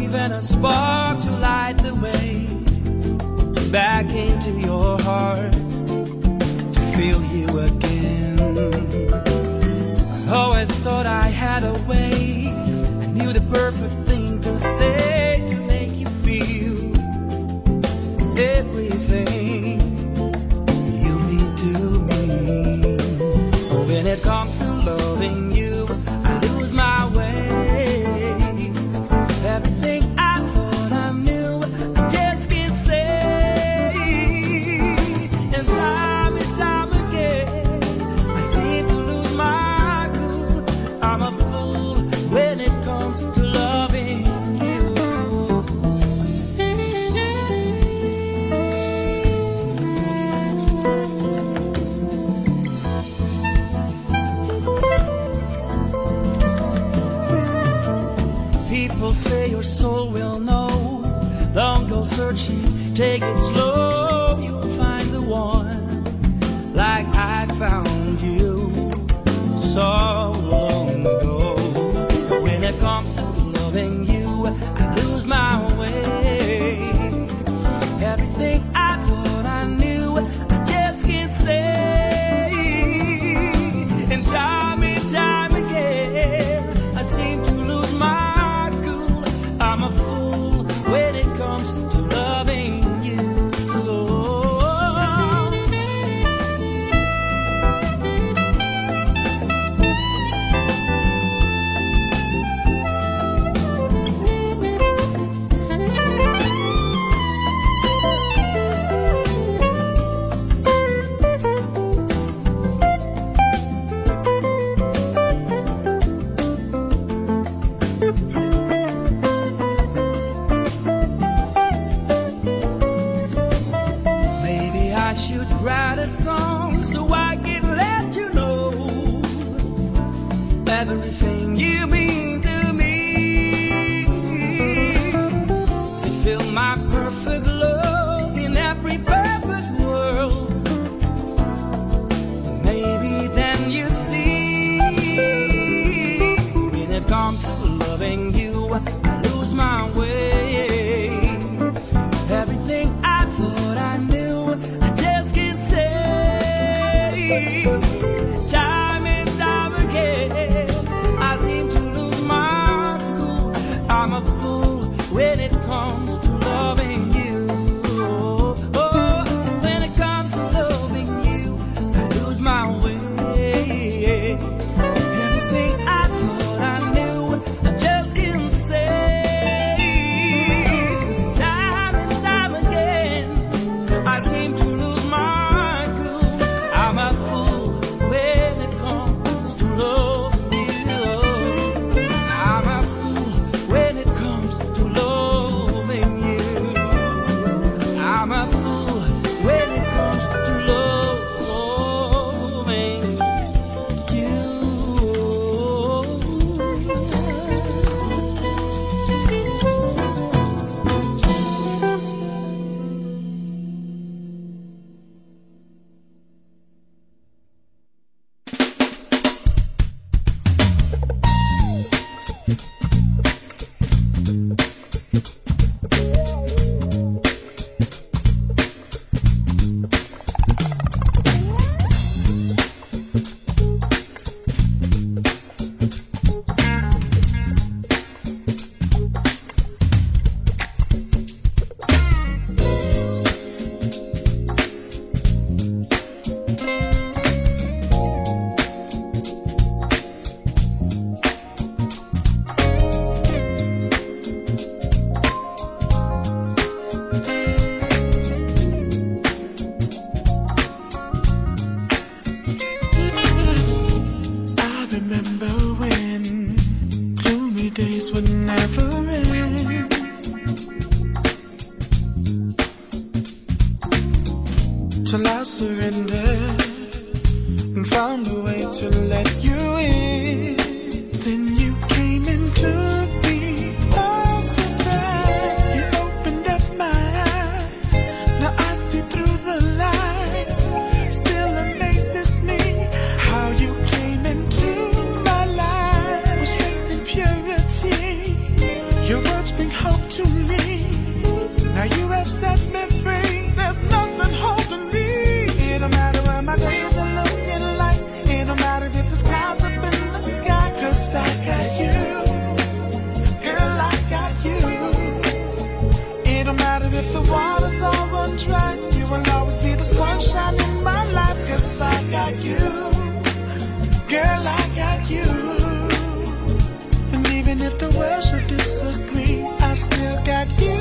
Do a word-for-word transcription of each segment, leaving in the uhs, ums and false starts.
even a spark to light the way back into your heart, to feel you again. Oh, I thought I had a way, I knew the perfect thing to say to make you feel everything you mean to me. Oh, when it comes to loving you, I lose my way. Everything I thought I knew, I just can't say. And time and time again, I seem to lose my cool. I'm a fool when it comes to loving you. People say your soul will know. Don't go searching, take it slow. You'll find the one like I found you so long ago. But when it comes to loving you, I lose my way. Everything I thought I knew, I just can't say. And time and time again, I seem to lose my I'm a fool when it comes to loving you. I should write a song so I can let you know everything you mean to me. You feel my perfect love in every perfect world. Maybe then you see, when it comes to loving you, I lose my way. Everything I thought I knew, time and time again, I seem to lose my cool. I'm a fool when it comes to loving you. Oh, when it comes to loving you, I lose my way. Everything I thought I knew, I just can't say. Time and time again, I seem to lose my cool. I'm a fool when it comes to loving you. I'm a fool when it comes to loving you. I'm a fool when it comes to loving you. Till I surrendered and found a way to let you in. Then you came and took me by surprise. You opened up my eyes. Now I see through the lies. Still amazes me how you came into my life with strength and purity. Your words bring hope Now you have set me free. There's nothing holding me. It don't matter where my days are looking like. It don't matter if there's clouds up in the sky. Cause I got you. Girl, I got you. It don't matter if the water's all run dry. You will always be the sunshine in my life. Cause I got you. Girl, I got you. And even if the world should disagree, I still got you.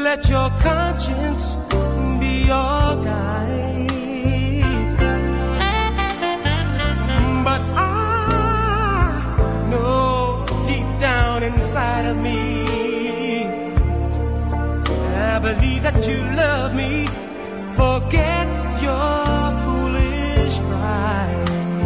let your conscience be your guide. But I know deep down inside of me, I believe that you love me. Forget your foolish pride.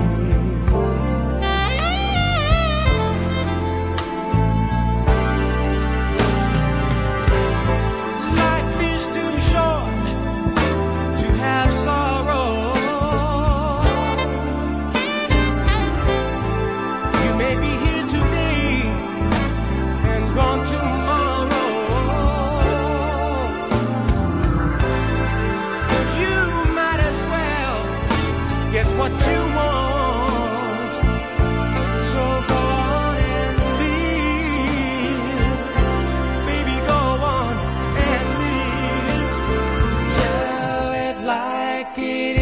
What you want, so go on and live, baby, go on and live, tell it like it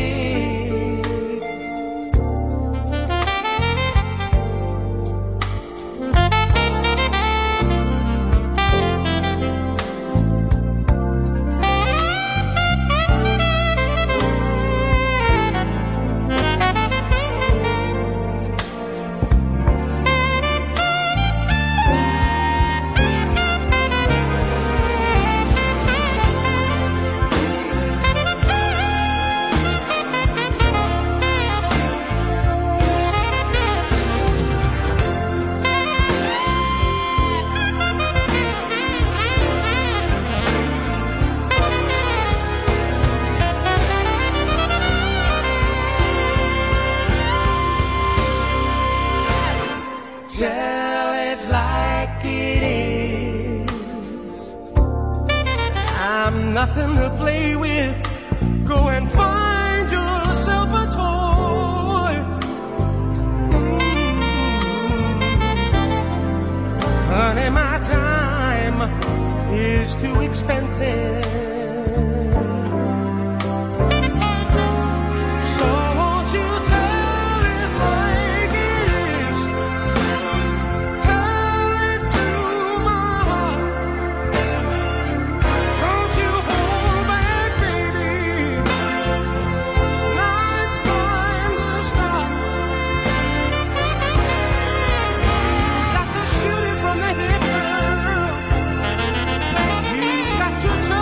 tell it like it is. I'm nothing to play with. Go and find yourself a toy. Mm-hmm. Honey, my time is too expensive. To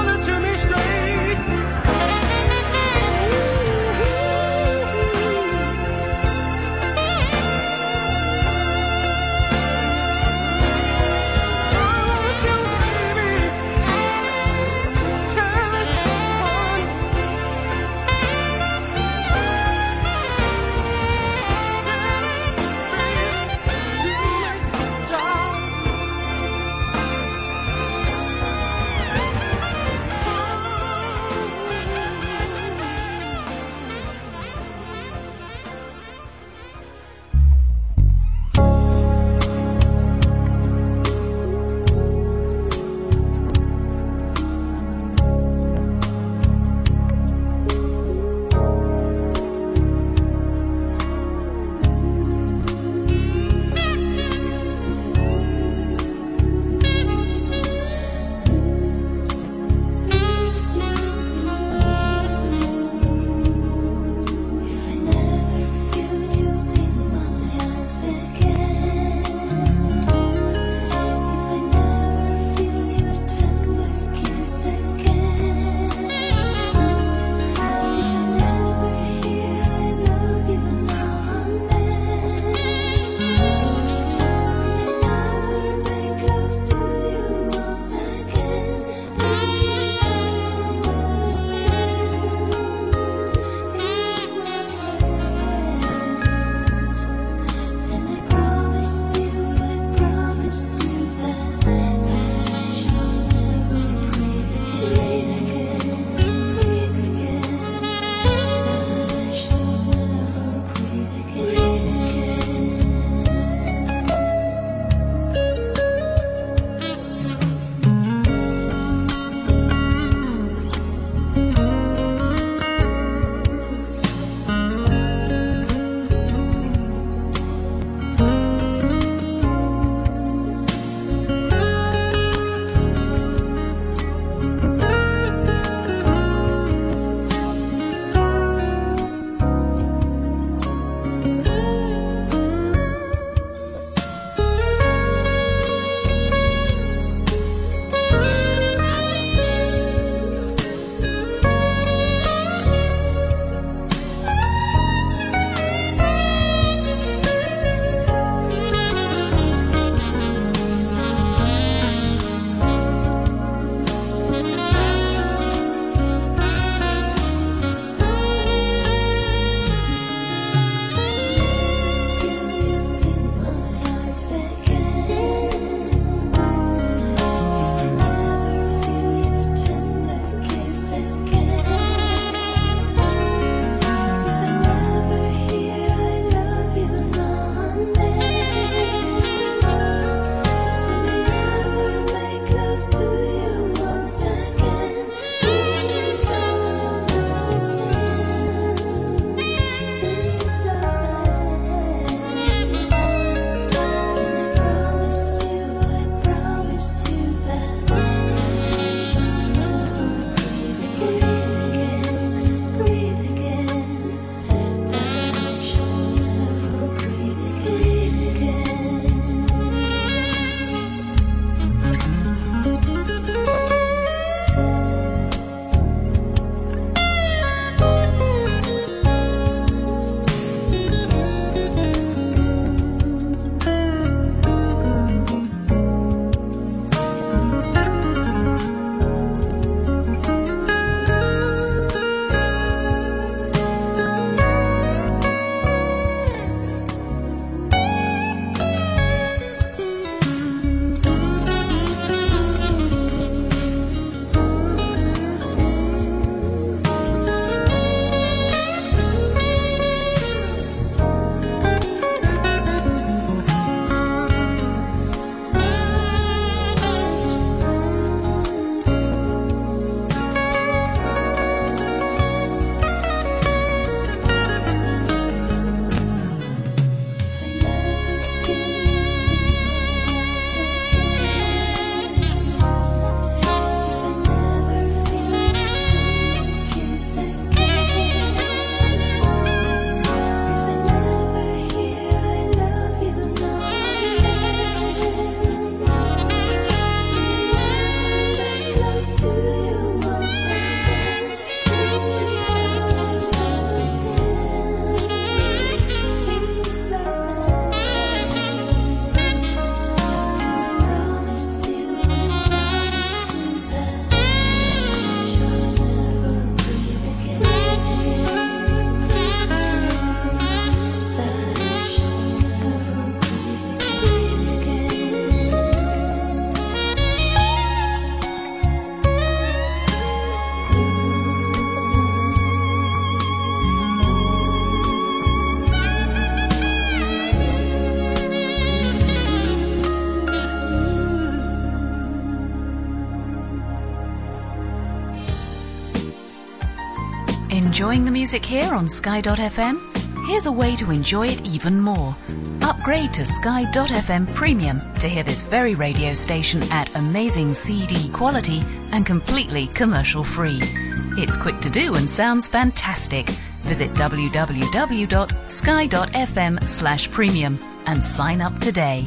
Enjoying the music here on Sky dot F M? Here's a way to enjoy it even more. Upgrade to Sky dot F M Premium to hear this very radio station at amazing C D quality and completely commercial free. It's quick to do and sounds fantastic. Visit w w w dot sky dot f m slash premium and sign up today.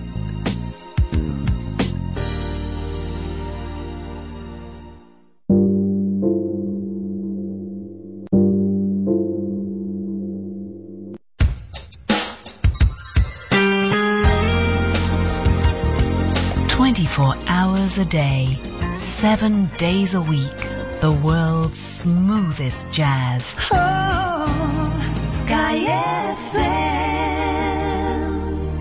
twenty-four hours a day, seven days a week, the world's smoothest jazz. Oh, Sky F M.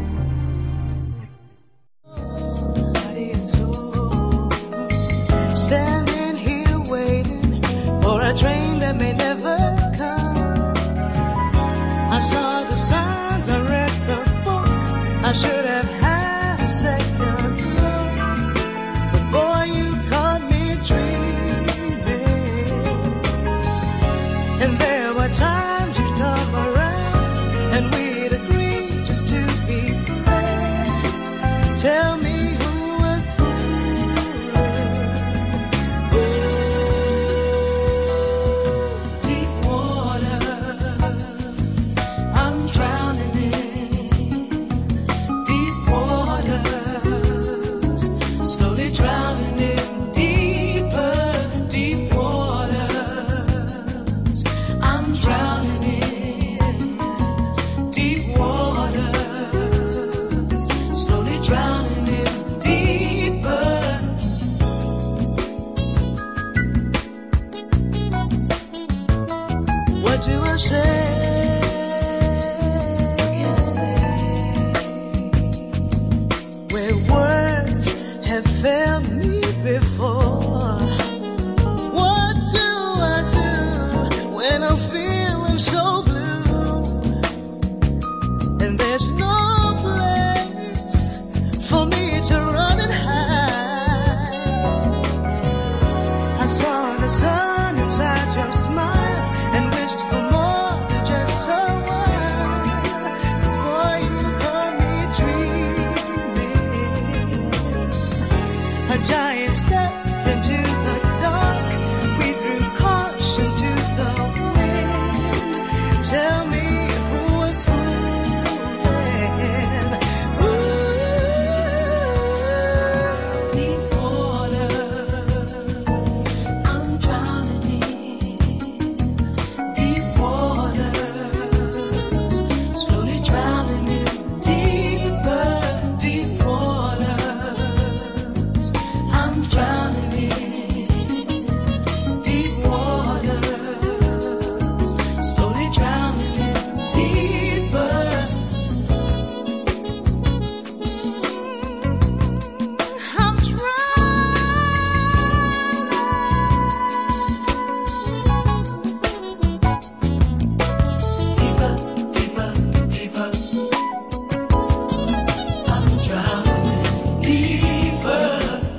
Standing here waiting for a train that may never come. I saw the signs, I read the book, I should have had a second look. But boy, you caught me dreaming. And there were times you'd come around and we'd agree just to be friends. Tell me who was fooling. Ooh, deep waters I'm drowning in. Deep waters, slowly drowning in. Deeper, deep waters I'm drowning in. Deep waters, slowly drowning in. Deeper. What do I say? What can I say? Where words have failed me before. What do I do when I'm feeling so blue? And there's no place for me to run and hide. I saw the sun inside your smile and wished for more than just a while. 'Cause boy, you caught me dreaming. A giant step into the dark. We threw caution to the wind. Tell me who was fooling. Ooh, deep water I'm drowning in. Deep waters, slowly drowning in. Deeper, deep waters I'm drowning in. Deep waters, slowly drowning in. Deeper. I'm Deeper, deeper, deeper. I'm drowning deeper.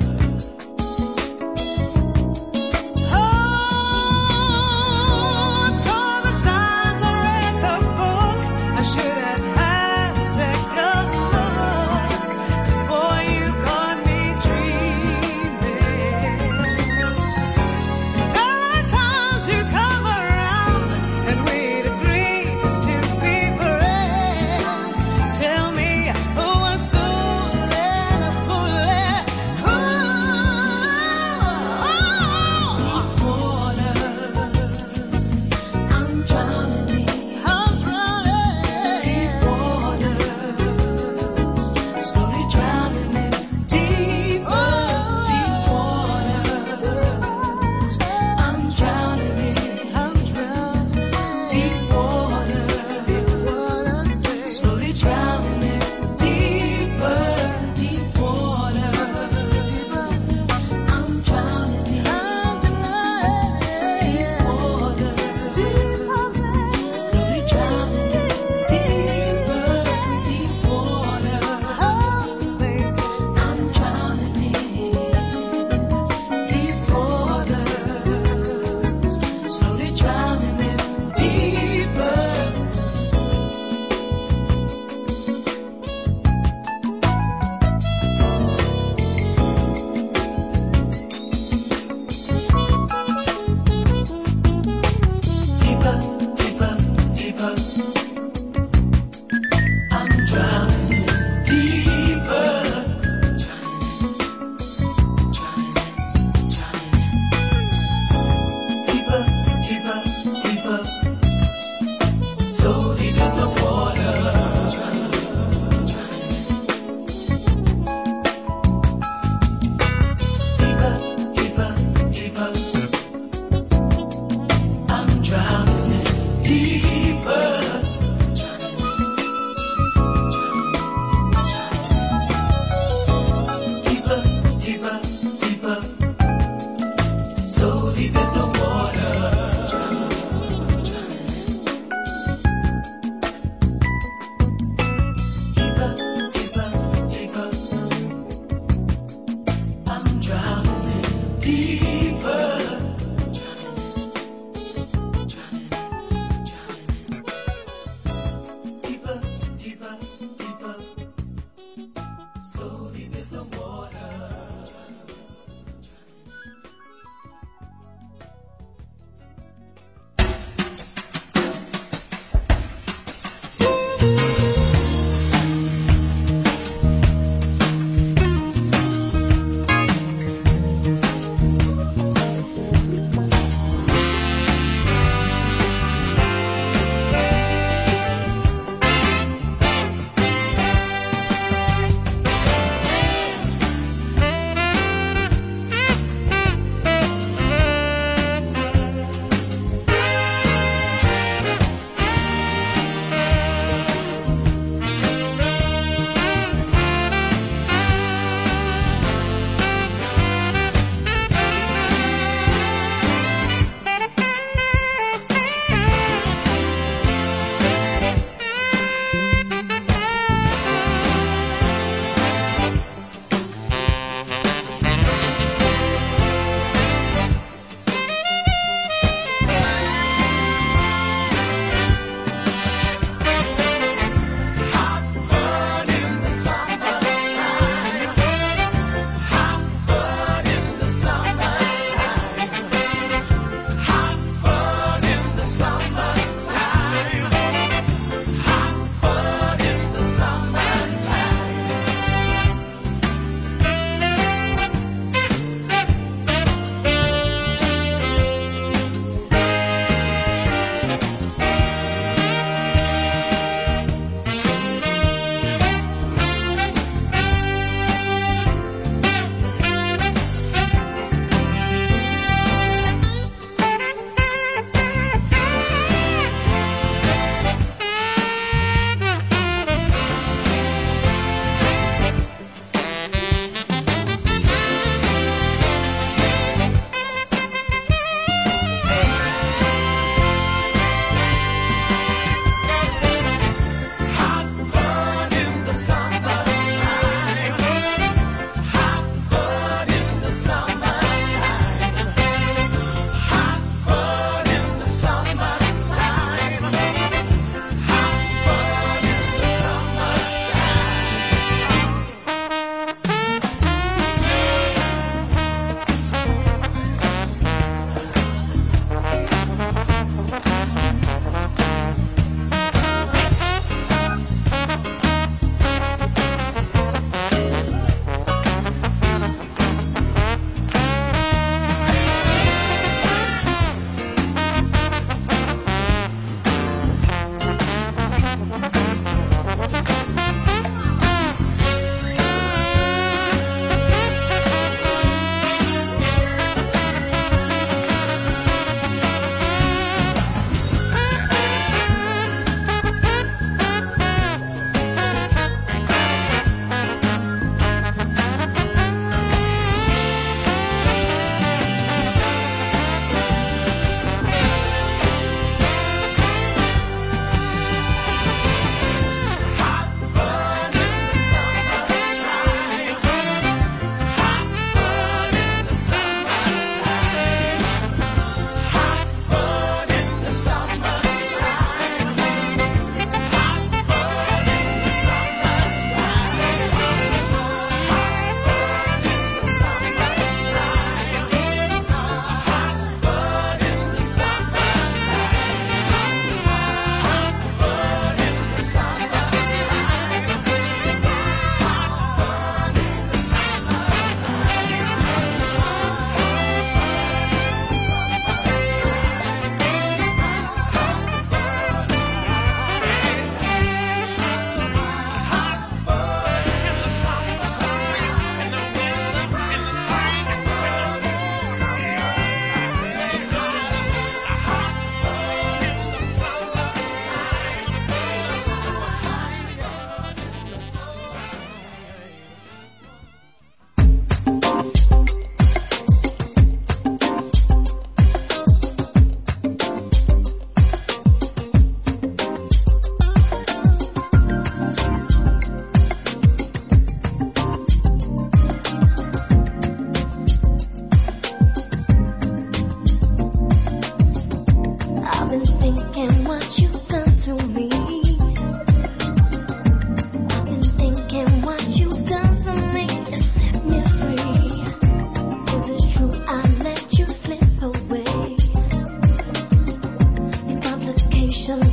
Oh, I saw the signs, I read the book. I should have had a second look. 'Cause boy, you got me dreaming. There are times you come around and we'd agree just to be friends. Tell me who was fooling, fooling. Deep water I'm drowning in. I'm drowning. Deep waters, slowly drowning in. Deeper, deep waters I'm drowning in. deep is the water. Deeper, deeper, deeper. I'm drowning deeper. Deeper, deeper, deeper. So deep is the water.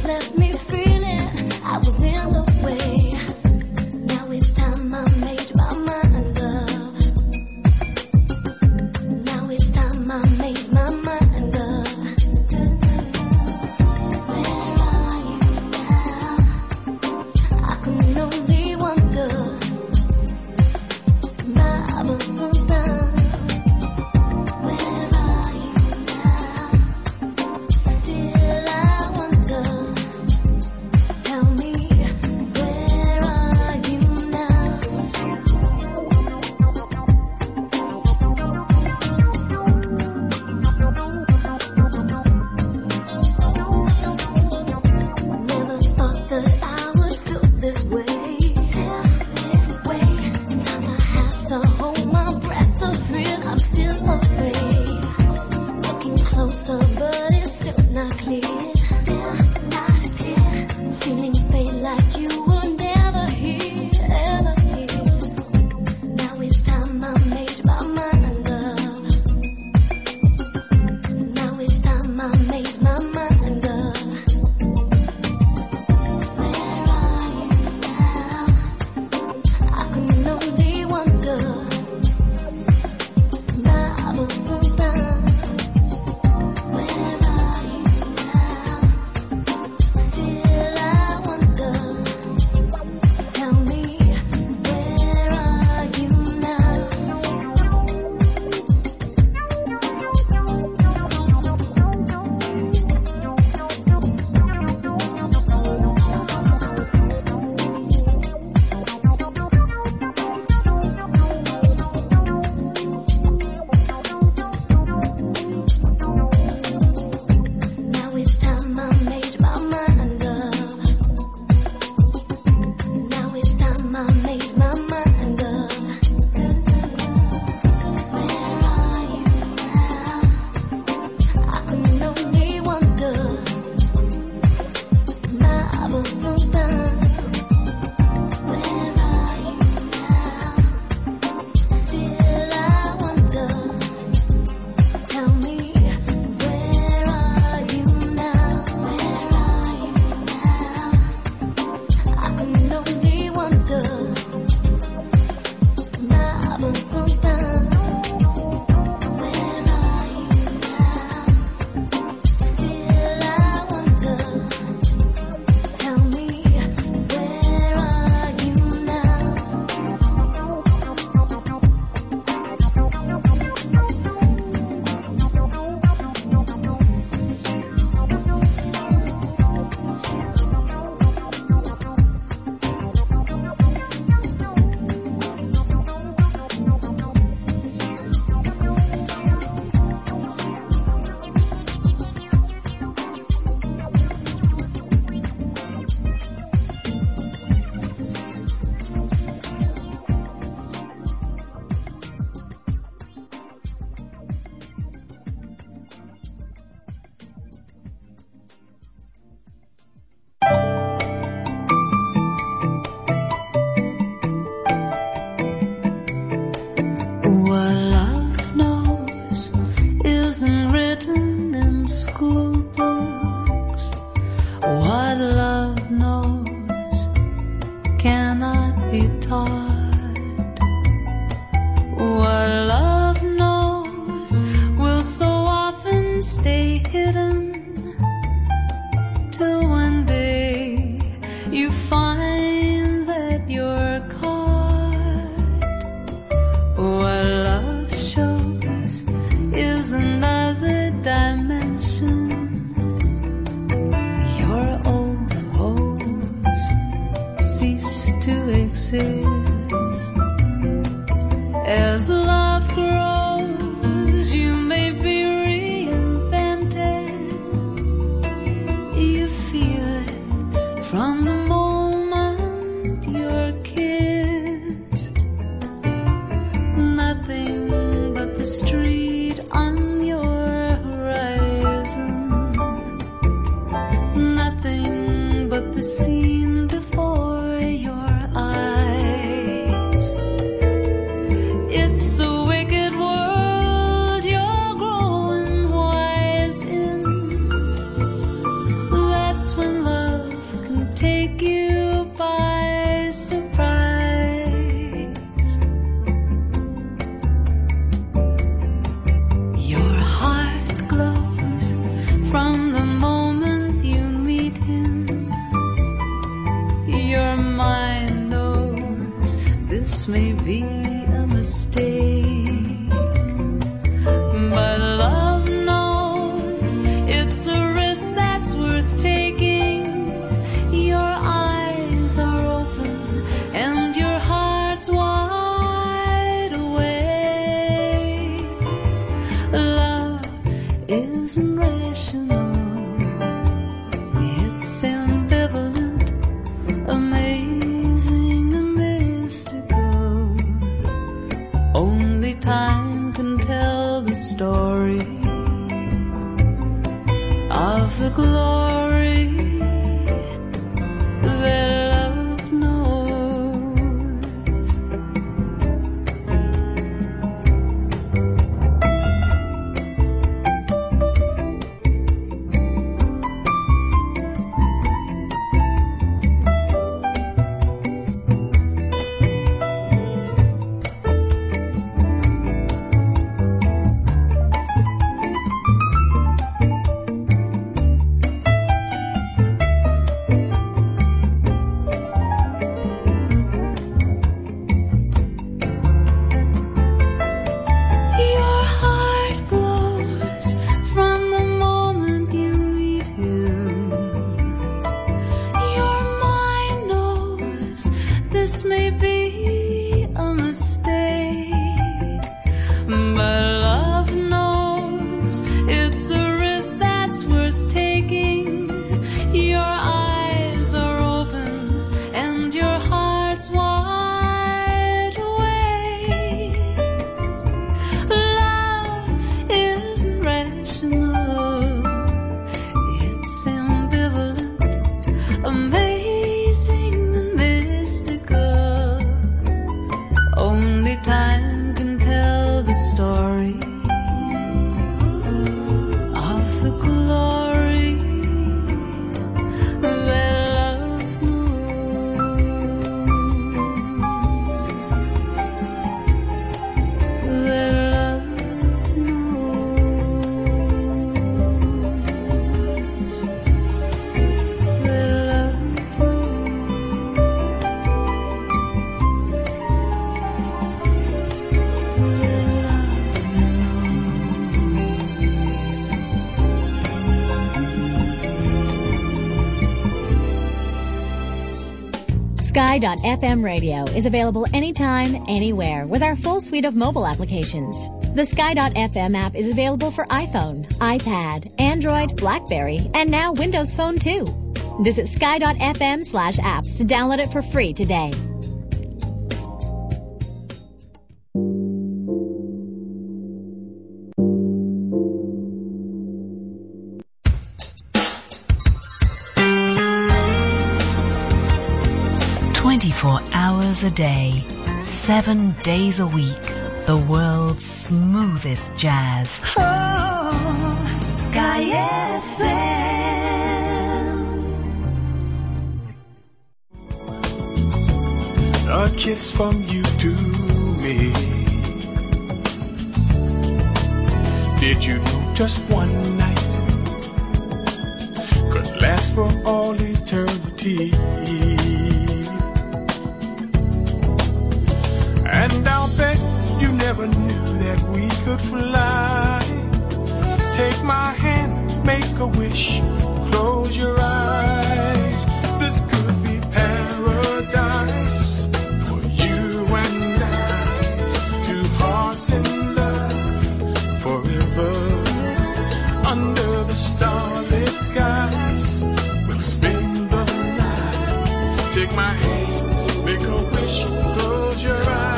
The scene before your eyes. It's a risk that's worth taking. Your eyes are open and your heart's wide awake. Love isn't rational. It's ambivalent, amazing and mystical. Only time can tell the story of the glory that love knows. Sky dot F M radio is available anytime, anywhere with our full suite of mobile applications. The Sky dot F M app is available for iPhone, iPad, Android, BlackBerry, and now Windows Phone too. Visit Sky dot F M slash apps to download it for free today. twenty-four hours a day, seven days a week, the world's smoothest jazz. Oh, Sky F M. A kiss from you to me. Did you know just one night could last for all eternity? And I'll bet you never knew that we could fly. Take my hand, make a wish, close your eyes. This could be paradise for you and I. Two hearts in love forever. Under the starlit skies, we'll spend the night. Take my hand, make a wish, close your eyes.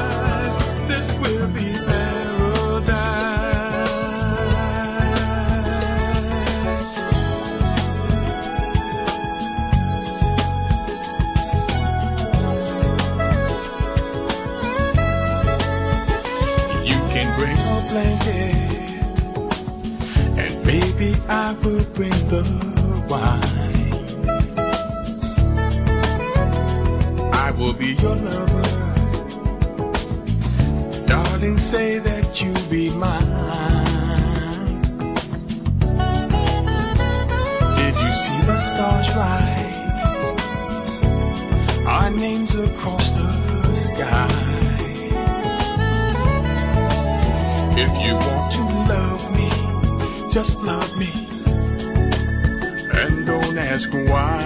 Blanket, and baby, I will bring the wine. I will be your lover, darling. Say that you be mine. Did you see the stars right? Our names across the sky. If you want to love me, just love me don't ask why.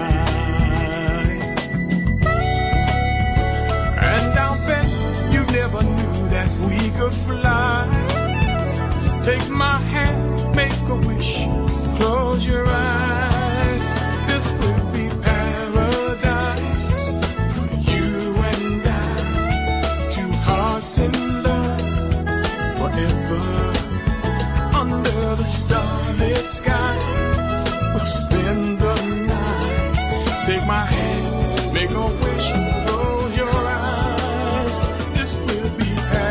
And I'll bet you never knew that we could fly. Take my hand, make a wish, close your eyes. This will be paradise for you and I. Two hearts in love forever. Under the starlit sky, we'll spend the night. Take my hand, make a wish, close your eyes. This will be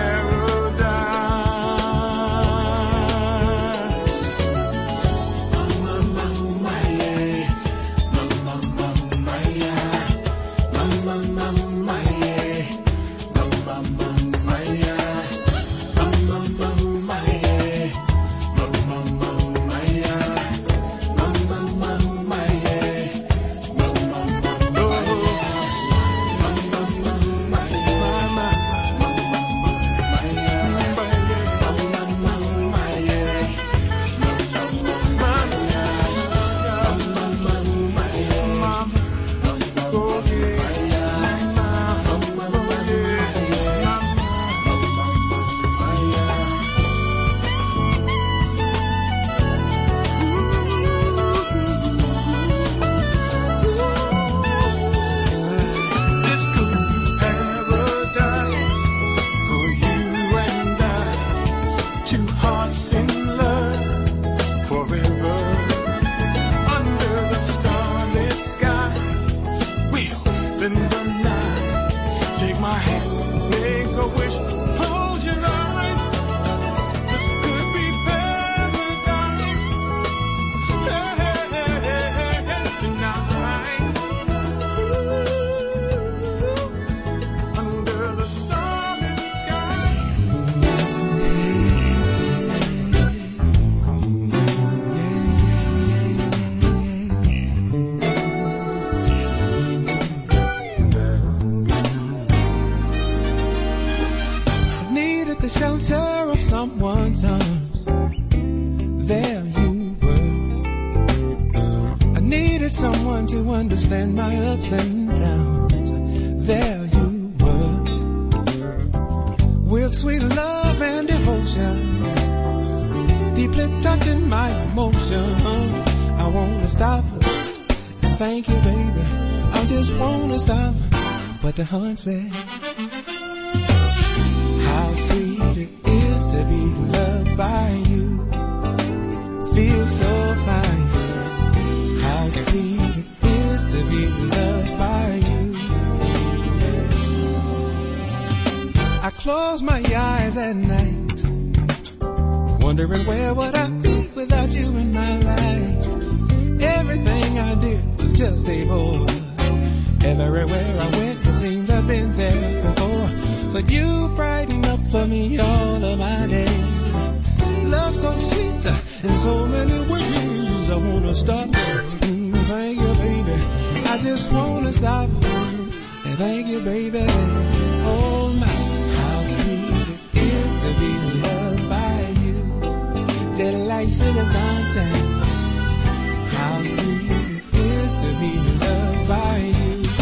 paradise. Mama, mama, yeah. Mama, mama, yeah. Mama, mama, yeah. Mama, mama, yeah. Mama, mama, yeah. Mama, mama, yeah. Mama, mama, yeah. Mama, mama, oh. Mama, mama, yeah. Mama, mama, yeah. Mama, mama, yeah. Mama, mama, yeah. Mama, oh yeah. Mama, oh This could be paradise for you and I. Two hearts in love forever. Under the starlit sky, we'll spend the night. Take my hand, make a wish, close your eyes. This could be paradise. Hey, hey, hey, hey, hey, tonight. Ooh, under the starlit sky. Needed the shelter of someone's arms. There you were. I needed someone to understand my ups and downs. There you were. With sweet love and devotion, deeply touching my emotion. I wanna stop and thank you, baby. I just wanna stop what the heart said. How sweet it is to be loved by you. Feels so fine. How sweet it is to be loved by you. I close my eyes at night, wondering where would I be without you in my life. Everything I did was just a bore. Everywhere I went, it seems I've been there before. But you brighten up for me all of my days. Love so sweet in so many ways. I wanna stop and thank you, baby. I just wanna stop and thank you, baby. Oh my, how sweet it is to be loved by you. Just like sugar sometimes. How sweet it is to be loved by you.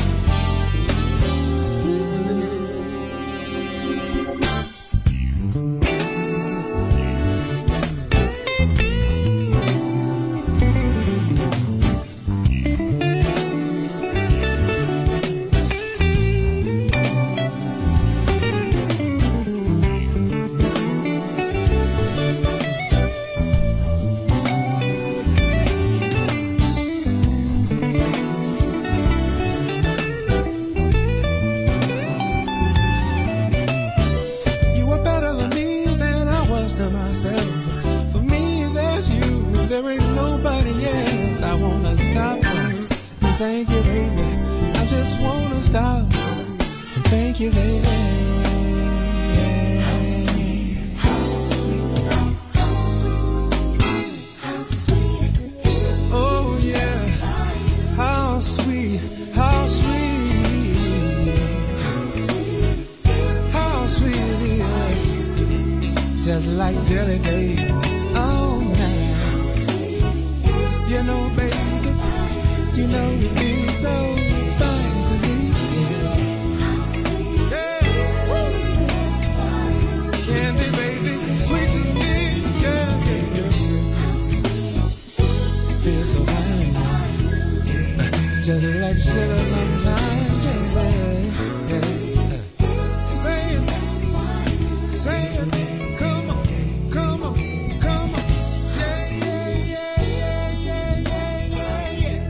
Thank you, baby. I just wanna stop. Thank you, baby. How sweet, how sweet, how sweet, how sweet it is. Oh yeah, how sweet, how sweet, how sweet it is. How sweet it is. Just like jelly, baby. Oh man, you know, baby. You know you feel so fine to me. Yeah. Candy baby, sweet to me. Yeah, yeah, yeah. Feel so fine. Just like sugar sometimes. Yeah, yeah. Say it, say it. Come on, come on, come on. Yeah, yeah, yeah, yeah, yeah, yeah, yeah.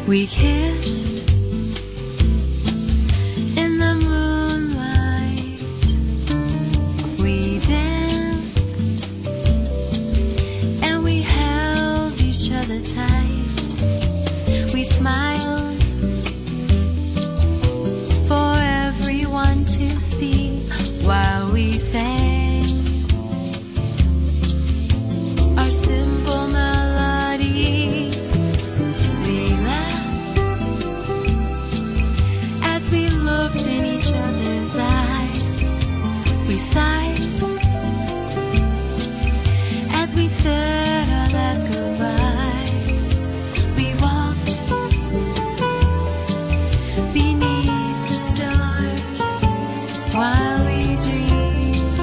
We kissed in the moonlight. We danced and we held each other tight. We smiled for everyone to see while we sang our simple melody. We laughed as we looked in each other's eyes. We sighed as we said our last goodbyes. We walked beneath the stars while we dreamed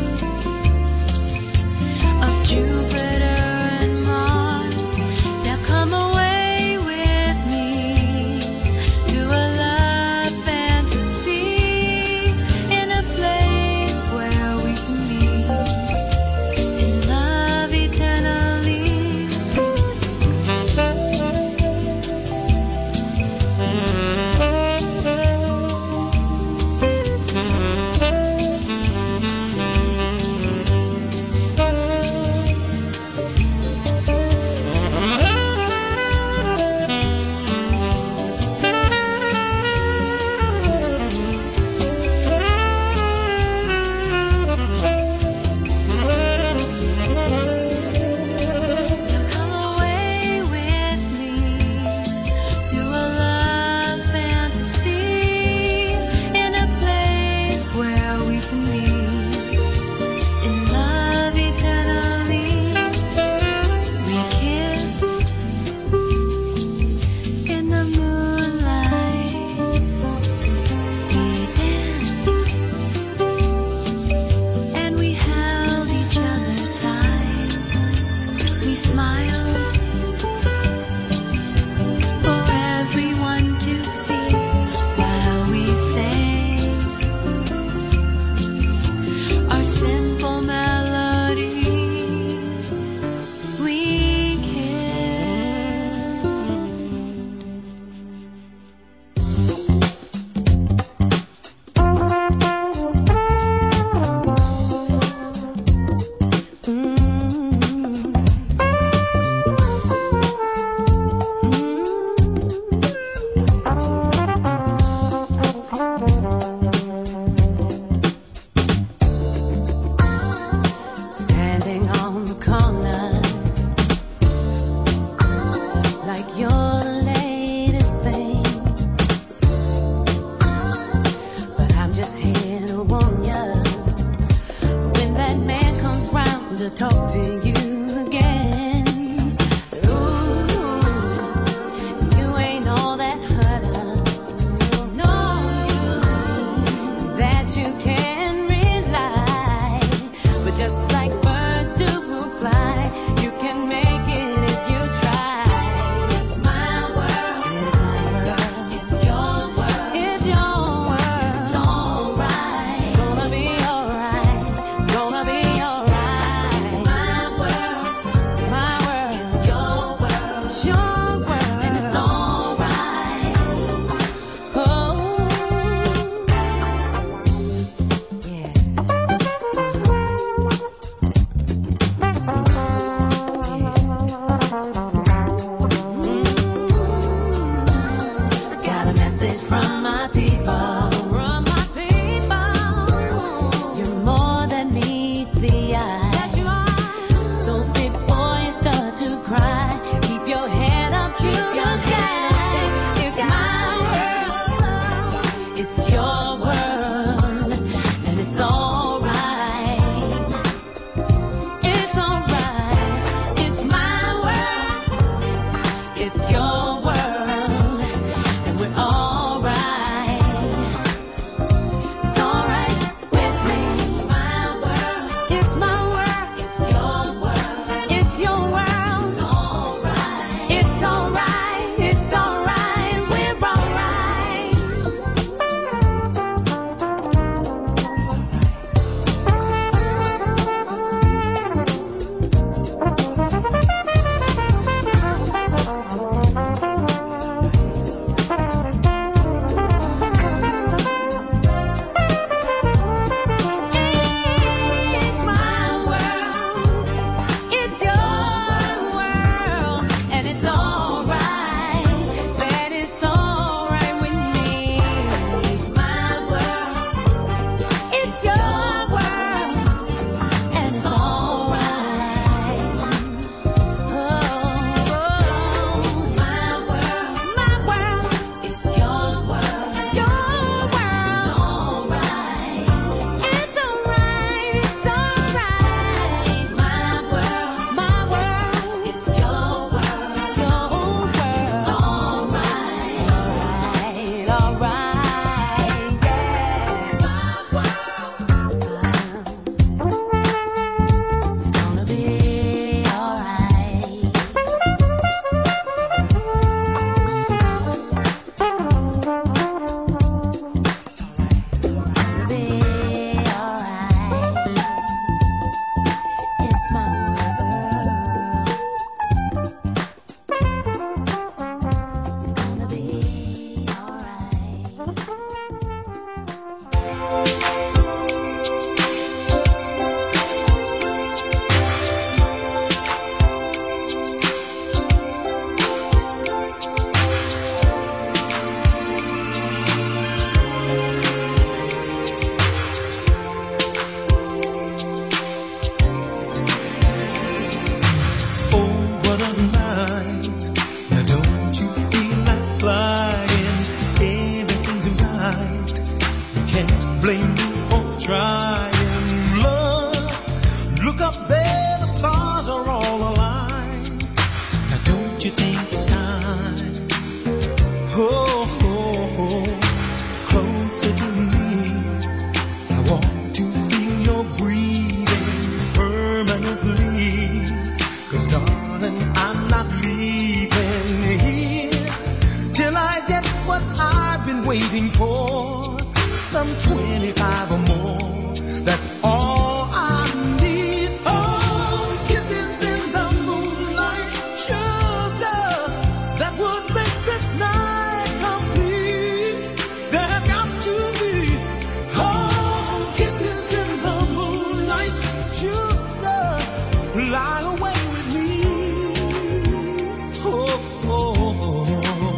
of Jupiter and Mars. Now come away with me to a love fantasy in a place where we can be in love eternally. Now come away with me to a love fantasy in a place where we can be in love eternally. We kissed in the moonlight. We danced and we held each other tight. We smiled for everyone to see while we sang our simple melody. We kissed. Standing on the corner like you're the latest thing, but I'm just here to warn you when that man comes round to talk to you again. Ooh, you ain't all that hurt up. No, you that you can rely, but just like birds do will fly, you can make it if you try. It's my world. It's your world. It's your world. It's alright. It's gonna be alright. It's gonna be alright. It's my world. It's my world. It's your world. It's your world. And it's alright. Oh, yeah. Got a message from my people. From my people. You're more than meets the eye. Yes, you are. So before you start to cry, keep your head up to the sky. It's my world. It's your world. And it's alright. It's alright. It's my world. It's your world. And we're alright. It's alright with me. It's my world. It's my world. It's your world. It's your world. It's alright. It's alright. It's alright. We're alright. It's alright. think it's time. Oh, oh, oh, closer to me. I want to feel your breathing permanently. 'Cause darling, I'm not leaving here till I get what I've been waiting for. Some twenty-five or more, that's all I need. Oh, kisses in the moonlight, sugar, that would make this night complete. There have got to be, oh, kisses in the moonlight, sugar, fly away with me. Oh, oh, oh.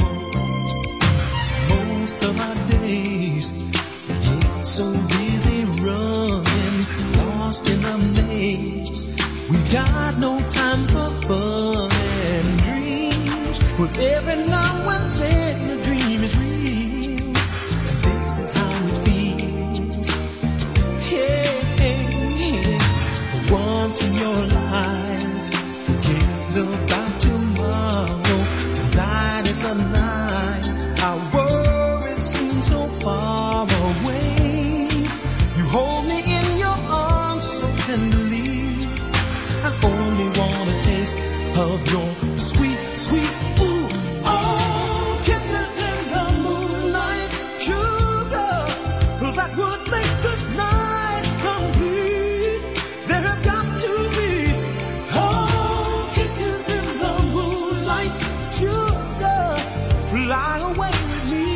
Most of my days so busy running, lost in a maze. We got no time for fun and dreams. But every now and then a dream is real, and this is how it feels. Hey, hey, hey. For once in your life, forget about tomorrow. Tonight is the night. Our worries seem so far away. Hold me in your arms so tenderly. I only want a taste of your sweet, sweet, ooh, oh, kisses in the moonlight, sugar, that would make this night complete. There have got to be, oh, kisses in the moonlight, sugar, fly away with me.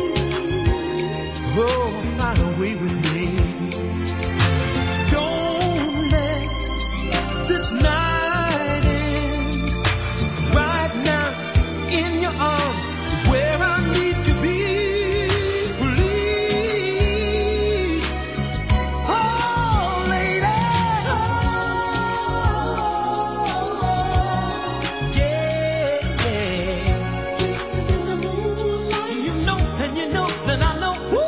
Oh, fly away with me. This night end. Right now, in your arms is where I need to be. Please, oh lady, oh, yeah. Kisses in the moonlight, and you know, and you know that I know. Woo.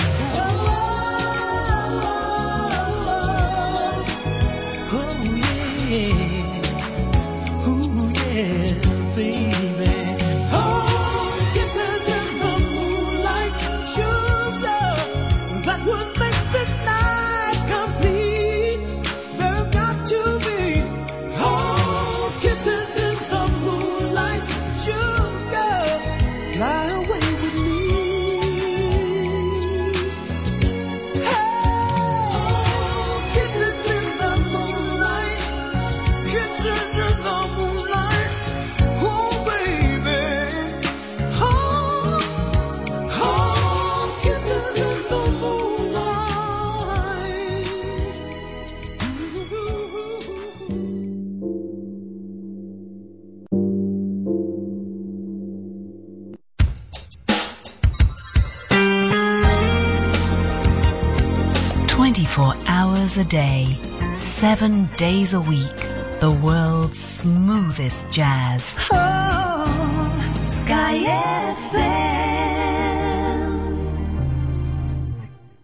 twenty-four hours a day, seven days a week, the world's smoothest jazz. Oh, Sky F M.